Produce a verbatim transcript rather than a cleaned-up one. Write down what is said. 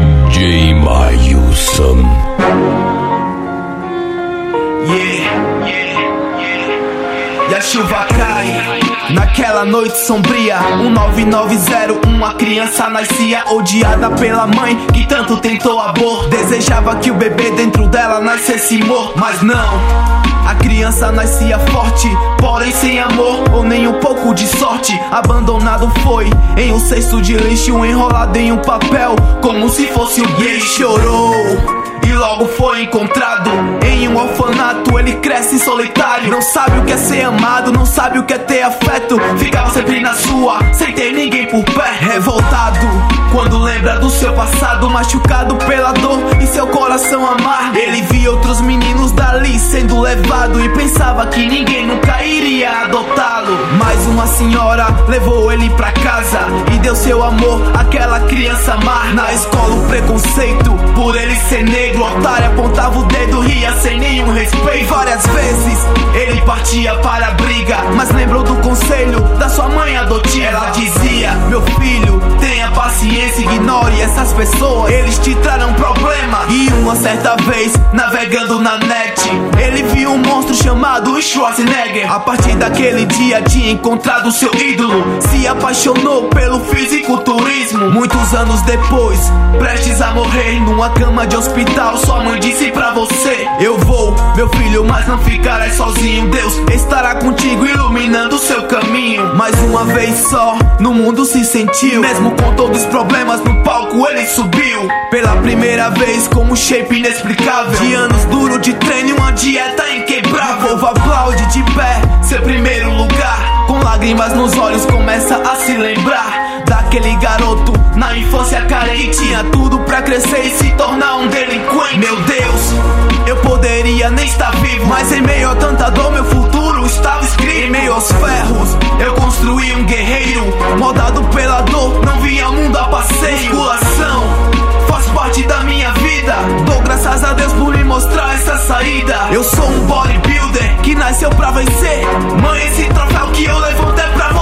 J. Mailson. Yeah, yeah, yeah. E a chuva cai naquela noite sombria. Um nove nove zero, uma criança nascia, odiada pela mãe que tanto tentou amor. Desejava que o bebê dentro dela nascesse morto, mas não. A criança nascia forte, porém sem amor ou nem um pouco de sorte. Abandonado foi em um cesto de lixo, enrolado em um papel como se fosse um bicho. Ele chorou e logo foi encontrado em um orfanato. Ele cresce solitário, não sabe o que é ser amado, não sabe o que é ter afeto. Ficava sempre na sua, sem ter ninguém por pé. Revoltado quando lembra do seu passado, machucado pela dor e seu coração amargo. Ele via outros meninos dali sendo levado e pensava que ninguém nunca iria adotá-lo. Mas uma senhora levou ele pra casa e deu seu amor àquela criança má. Na escola o preconceito por ele ser negro, otário apontava o dedo, ria sem nenhum respeito. Várias vezes ele partia para a briga, mas lembrou do conselho da sua mãe adotiva. Ela dizia: meu filho, tenha paciência, ignore essas pessoas, eles te trarão problema. E uma certa vez, navegando na net, ele viu um monstro chamado Schwarzenegger. A partir daquele dia tinha encontrado seu ídolo, se apaixonou pelo fisiculturismo. Muitos anos depois, prestes a morrer numa cama de hospital, sua mãe disse pra você: eu vou, meu filho, mas não ficarás sozinho. Deus estará contigo, iluminando o seu caminho. Mais uma vez só, no mundo se sentiu, mesmo com todos os problemas no palco ele subiu. Pela primeira vez com um shape inexplicável, de anos duro de treino e uma dieta inquebrável. O povo aplaude de pé, seu primeiro lugar. Com lágrimas nos olhos começa a se lembrar daquele garoto na infância carente, tinha tudo pra crescer e se tornar um delinquente. Meu Deus, eu poderia nem estar vivo, mas em meio a tanta dor meu futuro estava escrito. Em meio aos ferros eu construí um guerreiro, moldado pela dor, não vi ao mundo a passeio. Musculação faz parte da minha vida, dou graças a Deus por me mostrar essa saída. Eu sou um bodybuilder que nasceu pra vencer. Mãe, esse troféu que eu levanto é pra